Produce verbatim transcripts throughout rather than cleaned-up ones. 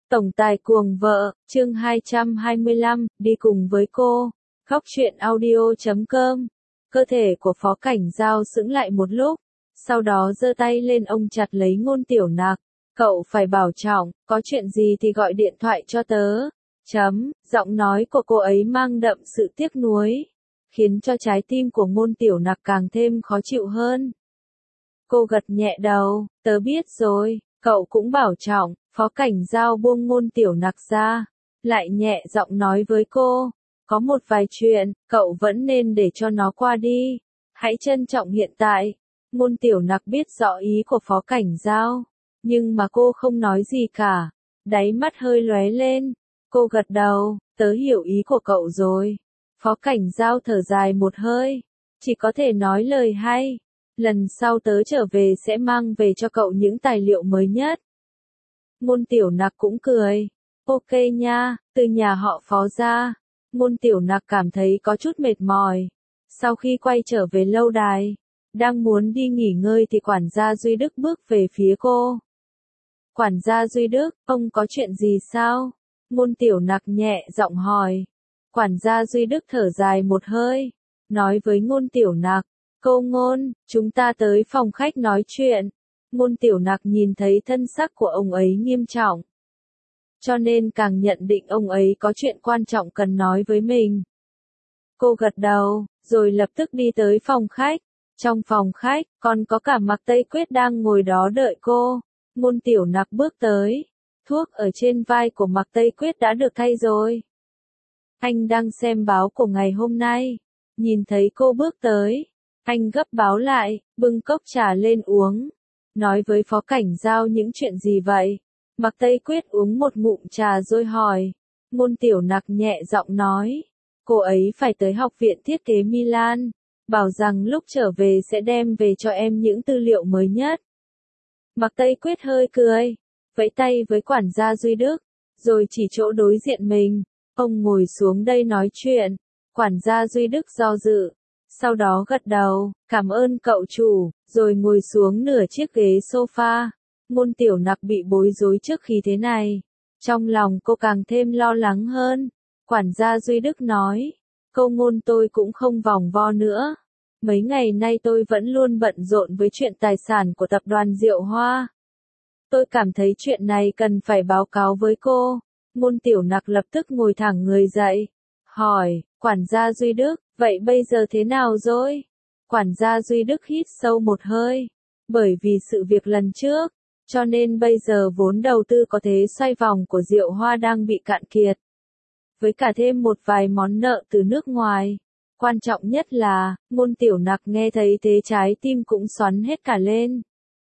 Tổng tài cuồng vợ, chương hai trăm hai mươi lăm, đi cùng với cô. Góc truyện audio chấm com. Cơ thể của Phó Cảnh Giao sững lại một lúc, sau đó giơ tay lên ôm chặt lấy Ngôn Tiểu Nặc. Cậu phải bảo trọng, có chuyện gì thì gọi điện thoại cho tớ. Chấm, giọng nói của cô ấy mang đậm sự tiếc nuối, khiến cho trái tim của Ngôn Tiểu Nặc càng thêm khó chịu hơn. Cô gật nhẹ đầu, tớ biết rồi, cậu cũng bảo trọng. Phó Cảnh Giao buông Ngôn Tiểu Nặc ra, lại nhẹ giọng nói với cô, có một vài chuyện, cậu vẫn nên để cho nó qua đi, hãy trân trọng hiện tại. Ngôn Tiểu Nặc biết rõ ý của Phó Cảnh Giao, nhưng mà cô không nói gì cả, đáy mắt hơi lóe lên, cô gật đầu, tớ hiểu ý của cậu rồi. Phó Cảnh Giao thở dài một hơi, chỉ có thể nói lời hay, lần sau tớ trở về sẽ mang về cho cậu những tài liệu mới nhất. Ngôn Tiểu Nặc cũng cười, ok nha, từ nhà họ Phó ra. Ngôn Tiểu Nặc cảm thấy có chút mệt mỏi. Sau khi quay trở về lâu đài, đang muốn đi nghỉ ngơi thì quản gia Duy Đức bước về phía cô. Quản gia Duy Đức, ông có chuyện gì sao? Ngôn Tiểu Nặc nhẹ giọng hỏi. Quản gia Duy Đức thở dài một hơi, nói với Ngôn Tiểu Nặc, cô Ngôn, chúng ta tới phòng khách nói chuyện. Ngôn Tiểu Nặc nhìn thấy thân sắc của ông ấy nghiêm trọng, cho nên càng nhận định ông ấy có chuyện quan trọng cần nói với mình. Cô gật đầu, rồi lập tức đi tới phòng khách. Trong phòng khách, còn có cả Mạc Tây Quyết đang ngồi đó đợi cô. Ngôn Tiểu Nặc bước tới, thuốc ở trên vai của Mạc Tây Quyết đã được thay rồi. Anh đang xem báo của ngày hôm nay, nhìn thấy cô bước tới, anh gấp báo lại, bưng cốc trà lên uống. Nói với Phó Cảnh Giao những chuyện gì vậy? Mạc Tây Quyết uống một ngụm trà rồi hỏi. Ngôn Tiểu Nặc nhẹ giọng nói, cô ấy phải tới học viện thiết kế Milan, bảo rằng lúc trở về sẽ đem về cho em những tư liệu mới nhất. Mạc Tây Quyết hơi cười, vẫy tay với quản gia Duy Đức, rồi chỉ chỗ đối diện mình, ông ngồi xuống đây nói chuyện. Quản gia Duy Đức do dự, sau đó gật đầu, cảm ơn cậu chủ, rồi ngồi xuống nửa chiếc ghế sofa. Ngôn Tiểu Nặc bị bối rối trước khi thế này, trong lòng cô càng thêm lo lắng hơn. Quản gia Duy Đức nói, câu Ngôn tôi cũng không vòng vo nữa. Mấy ngày nay tôi vẫn luôn bận rộn với chuyện tài sản của tập đoàn Diệu Hoa. Tôi cảm thấy chuyện này cần phải báo cáo với cô. Ngôn Tiểu Nặc lập tức ngồi thẳng người dậy, hỏi, quản gia Duy Đức, vậy bây giờ thế nào rồi? Quản gia Duy Đức hít sâu một hơi, bởi vì sự việc lần trước, cho nên bây giờ vốn đầu tư có thế xoay vòng của Diệu Hoa đang bị cạn kiệt. Với cả thêm một vài món nợ từ nước ngoài. Quan trọng nhất là, Ngôn Tiểu Nặc nghe thấy thế trái tim cũng xoắn hết cả lên.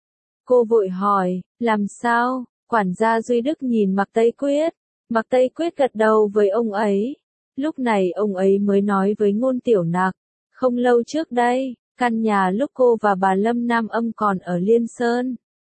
Cô vội hỏi, làm sao? Quản gia Duy Đức nhìn Mạc Tây Quyết. Mạc Tây Quyết gật đầu với ông ấy. Lúc này ông ấy mới nói với Ngôn Tiểu Nặc, không lâu trước đây, căn nhà lúc cô và bà Lâm Nam Âm còn ở Liên Sơn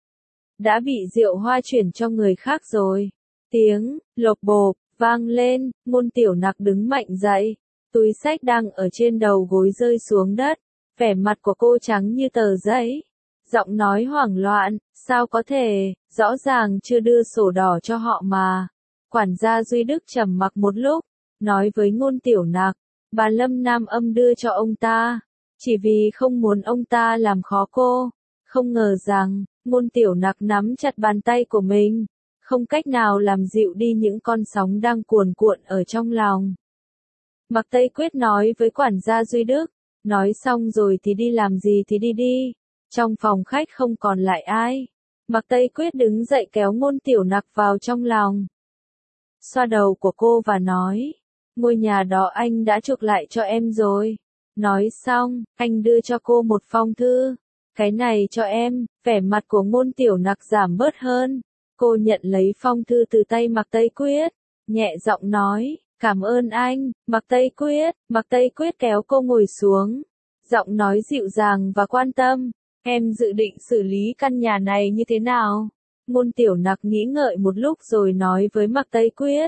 đã bị Diệu Hoa chuyển cho người khác rồi. Tiếng lộp bộp vang lên, Ngôn Tiểu Nặc đứng mạnh dậy, túi xách đang ở trên đầu gối rơi xuống đất, vẻ mặt của cô trắng như tờ giấy, giọng nói hoảng loạn, sao có thể, rõ ràng chưa đưa sổ đỏ cho họ mà. Quản gia Duy Đức trầm mặc một lúc, nói với Ngôn Tiểu Nặc, bà Lâm Nam Âm đưa cho ông ta, chỉ vì không muốn ông ta làm khó cô. Không ngờ rằng, Ngôn Tiểu Nặc nắm chặt bàn tay của mình, không cách nào làm dịu đi những con sóng đang cuồn cuộn ở trong lòng. Mạc Tây Quyết nói với quản gia Duy Đức, nói xong rồi thì đi làm gì thì đi đi. Trong phòng khách không còn lại ai. Mạc Tây Quyết đứng dậy kéo Ngôn Tiểu Nặc vào trong lòng, xoa đầu của cô và nói, ngôi nhà đó anh đã chuộc lại cho em rồi. Nói xong, anh đưa cho cô một phong thư. Cái này cho em. Vẻ mặt của Ngôn Tiểu Nặc giảm bớt hơn. Cô nhận lấy phong thư từ tay Mạc Tây Quyết, nhẹ giọng nói, cảm ơn anh. Mạc Tây Quyết, Mạc Tây Quyết kéo cô ngồi xuống, giọng nói dịu dàng và quan tâm, em dự định xử lý căn nhà này như thế nào? Ngôn Tiểu Nặc nghĩ ngợi một lúc rồi nói với Mạc Tây Quyết,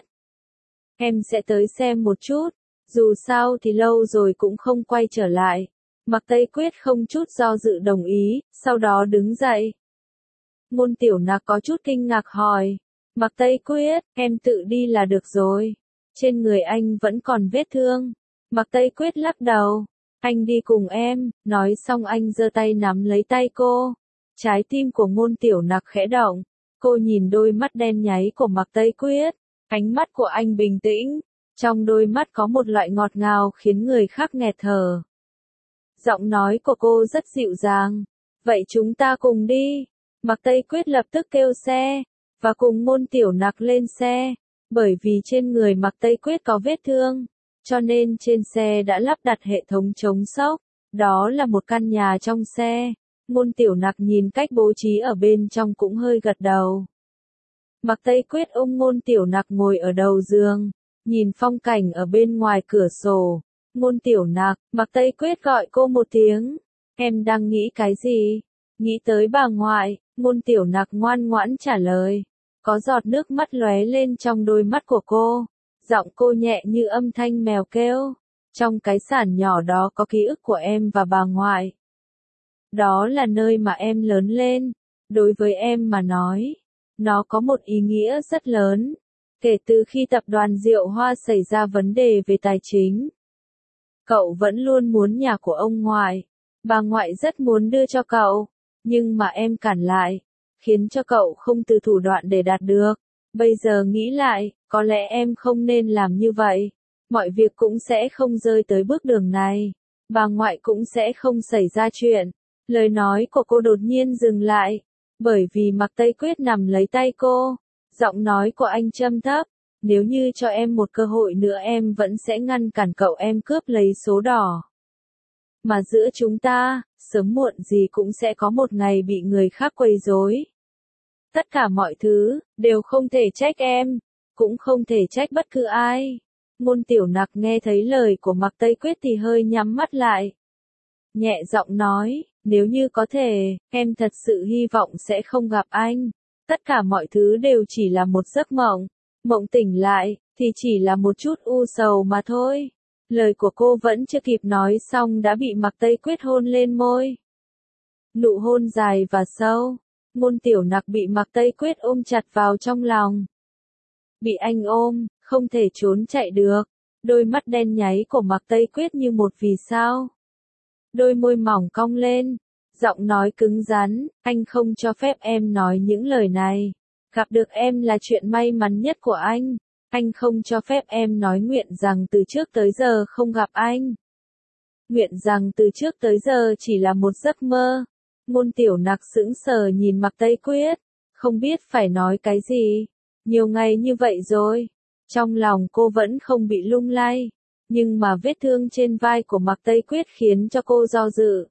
em sẽ tới xem một chút, dù sao thì lâu rồi cũng không quay trở lại. Mạc Tây Quyết không chút do dự đồng ý, sau đó đứng dậy. Ngôn Tiểu Nặc có chút kinh ngạc hỏi, Mạc Tây Quyết, em tự đi là được rồi. Trên người anh vẫn còn vết thương. Mạc Tây Quyết lắc đầu. Anh đi cùng em, nói xong anh giơ tay nắm lấy tay cô. Trái tim của Ngôn Tiểu Nặc khẽ động. Cô nhìn đôi mắt đen nháy của Mạc Tây Quyết. Ánh mắt của anh bình tĩnh. Trong đôi mắt có một loại ngọt ngào khiến người khác nghẹt thở. Giọng nói của cô rất dịu dàng. Vậy chúng ta cùng đi. Mạc Tây Quyết lập tức kêu xe. Và cùng Ngôn Tiểu Nặc lên xe. Bởi vì trên người Mạc Tây Quyết có vết thương. Cho nên trên xe đã lắp đặt hệ thống chống sốc. Đó là một căn nhà trong xe. Ngôn Tiểu Nặc nhìn cách bố trí ở bên trong cũng hơi gật đầu. Mạc Tây Quyết ôm Ngôn Tiểu Nặc ngồi ở đầu giường. Nhìn phong cảnh ở bên ngoài cửa sổ. Ngôn Tiểu Nặc, Mạc Tây Quyết gọi cô một tiếng. Em đang nghĩ cái gì? Nghĩ tới bà ngoại. Ngôn Tiểu Nặc ngoan ngoãn trả lời. Có giọt nước mắt lóe lên trong đôi mắt của cô. Giọng cô nhẹ như âm thanh mèo kêu. Trong cái sản nhỏ đó có ký ức của em và bà ngoại. Đó là nơi mà em lớn lên. Đối với em mà nói, nó có một ý nghĩa rất lớn. Kể từ khi tập đoàn Diệu Hoa xảy ra vấn đề về tài chính, cậu vẫn luôn muốn nhà của ông ngoại. Bà ngoại rất muốn đưa cho cậu, nhưng mà em cản lại, khiến cho cậu không từ thủ đoạn để đạt được. Bây giờ nghĩ lại, có lẽ em không nên làm như vậy. Mọi việc cũng sẽ không rơi tới bước đường này. Bà ngoại cũng sẽ không xảy ra chuyện. Lời nói của cô đột nhiên dừng lại. Bởi vì Mạc Tây Quyết nắm lấy tay cô. Giọng nói của anh trầm thấp. Nếu như cho em một cơ hội nữa em vẫn sẽ ngăn cản cậu em cướp lấy số đỏ. Mà giữa chúng ta, sớm muộn gì cũng sẽ có một ngày bị người khác quấy rối. Tất cả mọi thứ, đều không thể trách em, cũng không thể trách bất cứ ai. Ngôn Tiểu Nặc nghe thấy lời của Mạc Tây Quyết thì hơi nhắm mắt lại. Nhẹ giọng nói, nếu như có thể, em thật sự hy vọng sẽ không gặp anh. Tất cả mọi thứ đều chỉ là một giấc mộng. Mộng tỉnh lại, thì chỉ là một chút u sầu mà thôi. Lời của cô vẫn chưa kịp nói xong đã bị Mạc Tây Quyết hôn lên môi. Nụ hôn dài và sâu. Ngôn Tiểu Nặc bị Mạc Tây Quyết ôm chặt vào trong lòng. Bị anh ôm, không thể trốn chạy được. Đôi mắt đen nháy của Mạc Tây Quyết như một vì sao. Đôi môi mỏng cong lên. Giọng nói cứng rắn, anh không cho phép em nói những lời này. Gặp được em là chuyện may mắn nhất của anh. Anh không cho phép em nói nguyện rằng từ trước tới giờ không gặp anh. Nguyện rằng từ trước tới giờ chỉ là một giấc mơ. Ngôn Tiểu Nặc sững sờ nhìn Mạc Tây Quyết, không biết phải nói cái gì. Nhiều ngày như vậy rồi, trong lòng cô vẫn không bị lung lay, nhưng mà vết thương trên vai của Mạc Tây Quyết khiến cho cô do dự.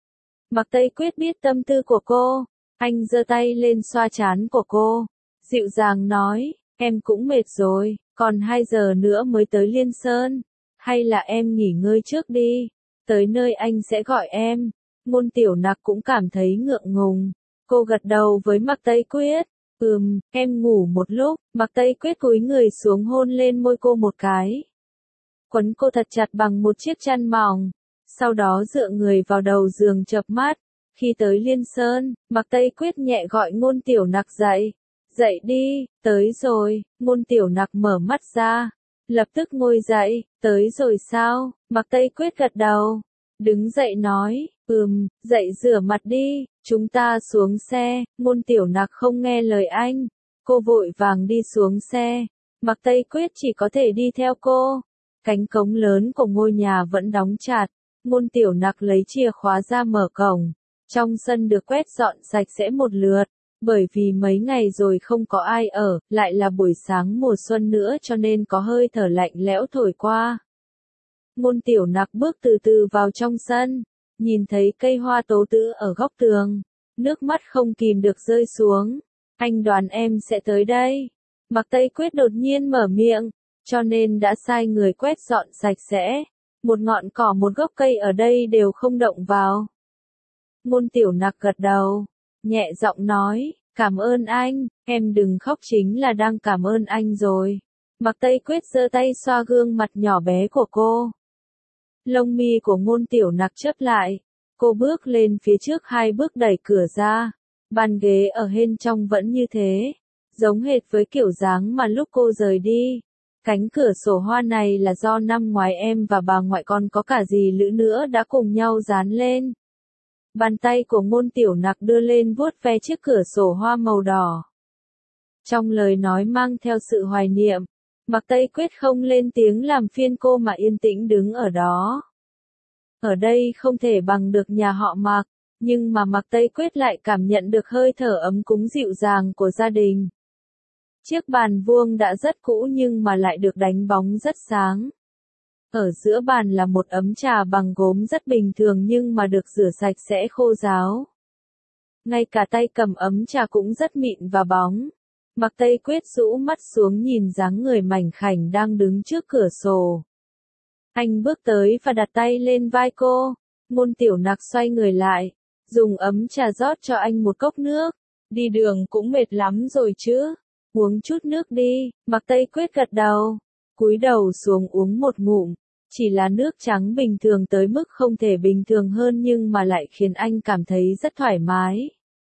Mạc Tây Quyết biết tâm tư của cô, anh giơ tay lên xoa trán của cô, dịu dàng nói, em cũng mệt rồi, còn hai giờ nữa mới tới Liên Sơn, hay là em nghỉ ngơi trước đi, tới nơi anh sẽ gọi em. Ngôn Tiểu Nặc cũng cảm thấy ngượng ngùng. Cô gật đầu với Mạc Tây Quyết. Ừm, em ngủ một lúc. Mạc Tây Quyết cúi người xuống hôn lên môi cô một cái. Quấn cô thật chặt bằng một chiếc chăn mỏng. Sau đó dựa người vào đầu giường chợp mắt. Khi tới Liên Sơn, Mạc Tây Quyết nhẹ gọi Ngôn Tiểu Nặc dậy. Dậy đi, tới rồi. Ngôn Tiểu Nặc mở mắt ra. Lập tức ngồi dậy. Tới rồi sao? Mạc Tây Quyết gật đầu. Đứng dậy nói, ừm, dậy rửa mặt đi, chúng ta xuống xe. Ngôn Tiểu Nặc không nghe lời anh. Cô vội vàng đi xuống xe. Mạc Tây Quyết chỉ có thể đi theo cô. Cánh cổng lớn của ngôi nhà vẫn đóng chặt. Ngôn Tiểu Nặc lấy chìa khóa ra mở cổng. Trong sân được quét dọn sạch sẽ một lượt. Bởi vì mấy ngày rồi không có ai ở, lại là buổi sáng mùa xuân nữa cho nên có hơi thở lạnh lẽo thổi qua. Ngôn Tiểu Nặc bước từ từ vào trong sân, nhìn thấy cây hoa tố tứ ở góc tường, nước mắt không kìm được rơi xuống. Anh đoán em sẽ tới đây. Mạc Tây Quyết đột nhiên mở miệng, cho nên đã sai người quét dọn sạch sẽ. Một ngọn cỏ một gốc cây ở đây đều không động vào. Ngôn Tiểu Nặc gật đầu, nhẹ giọng nói, cảm ơn anh, em đừng khóc chính là đang cảm ơn anh rồi. Mạc Tây Quyết giơ tay xoa gương mặt nhỏ bé của cô. Lông mi của Ngôn Tiểu Nặc chớp lại, cô bước lên phía trước hai bước đẩy cửa ra, bàn ghế ở bên trong vẫn như thế, giống hệt với kiểu dáng mà lúc cô rời đi. Cánh cửa sổ hoa này là do năm ngoái em và bà ngoại còn có cả dì Lữ nữa đã cùng nhau dán lên. Bàn tay của Ngôn Tiểu Nặc đưa lên vuốt ve chiếc cửa sổ hoa màu đỏ. Trong lời nói mang theo sự hoài niệm, Mạc Tây Quyết không lên tiếng làm phiền cô mà yên tĩnh đứng ở đó. Ở đây không thể bằng được nhà họ Mạc, nhưng mà Mạc Tây Quyết lại cảm nhận được hơi thở ấm cúng dịu dàng của gia đình. Chiếc bàn vuông đã rất cũ nhưng mà lại được đánh bóng rất sáng. Ở giữa bàn là một ấm trà bằng gốm rất bình thường nhưng mà được rửa sạch sẽ khô ráo. Ngay cả tay cầm ấm trà cũng rất mịn và bóng. Mạc Tây Quyết rũ mắt xuống nhìn dáng người mảnh khảnh đang đứng trước cửa sổ. Anh bước tới và đặt tay lên vai cô. Ngôn Tiểu Nặc xoay người lại, dùng ấm trà rót cho anh một cốc nước. Đi đường cũng mệt lắm rồi chứ, uống chút nước đi. Mạc Tây Quyết gật đầu, cúi đầu xuống uống một ngụm. Chỉ là nước trắng bình thường tới mức không thể bình thường hơn nhưng mà lại khiến anh cảm thấy rất thoải mái.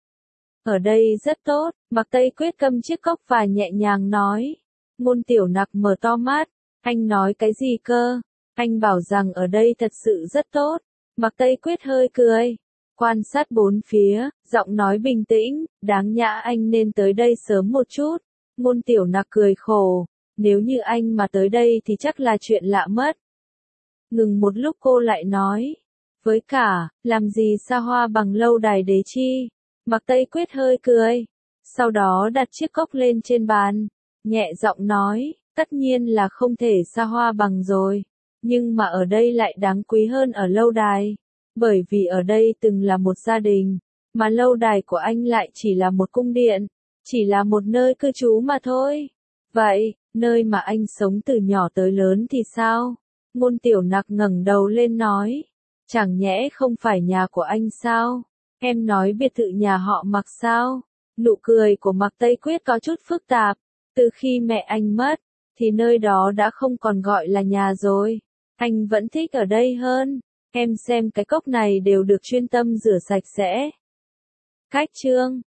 Ở đây rất tốt, Mạc Tây Quyết cầm chiếc cốc và nhẹ nhàng nói. Ngôn Tiểu Nặc mở to mắt, anh nói cái gì cơ? Anh bảo rằng ở đây thật sự rất tốt. Mạc Tây Quyết hơi cười, quan sát bốn phía, giọng nói bình tĩnh, đáng nhã anh nên tới đây sớm một chút. Ngôn Tiểu Nặc cười khổ, nếu như anh mà tới đây thì chắc là chuyện lạ mất. Ngừng một lúc cô lại nói, với cả, làm gì xa hoa bằng lâu đài đế chi. Mạc Tây Quyết hơi cười, sau đó đặt chiếc cốc lên trên bàn, nhẹ giọng nói, tất nhiên là không thể xa hoa bằng rồi, nhưng mà ở đây lại đáng quý hơn ở lâu đài, bởi vì ở đây từng là một gia đình, mà lâu đài của anh lại chỉ là một cung điện, chỉ là một nơi cư trú mà thôi. Vậy, nơi mà anh sống từ nhỏ tới lớn thì sao? Ngôn Tiểu Nặc ngẩng đầu lên nói, chẳng nhẽ không phải nhà của anh sao? Em nói biệt thự nhà họ Mạc sao? Nụ cười của Mạc Tây Quyết có chút phức tạp. Từ khi mẹ anh mất, thì nơi đó đã không còn gọi là nhà rồi. Anh vẫn thích ở đây hơn. Em xem cái cốc này đều được chuyên tâm rửa sạch sẽ. Cách chương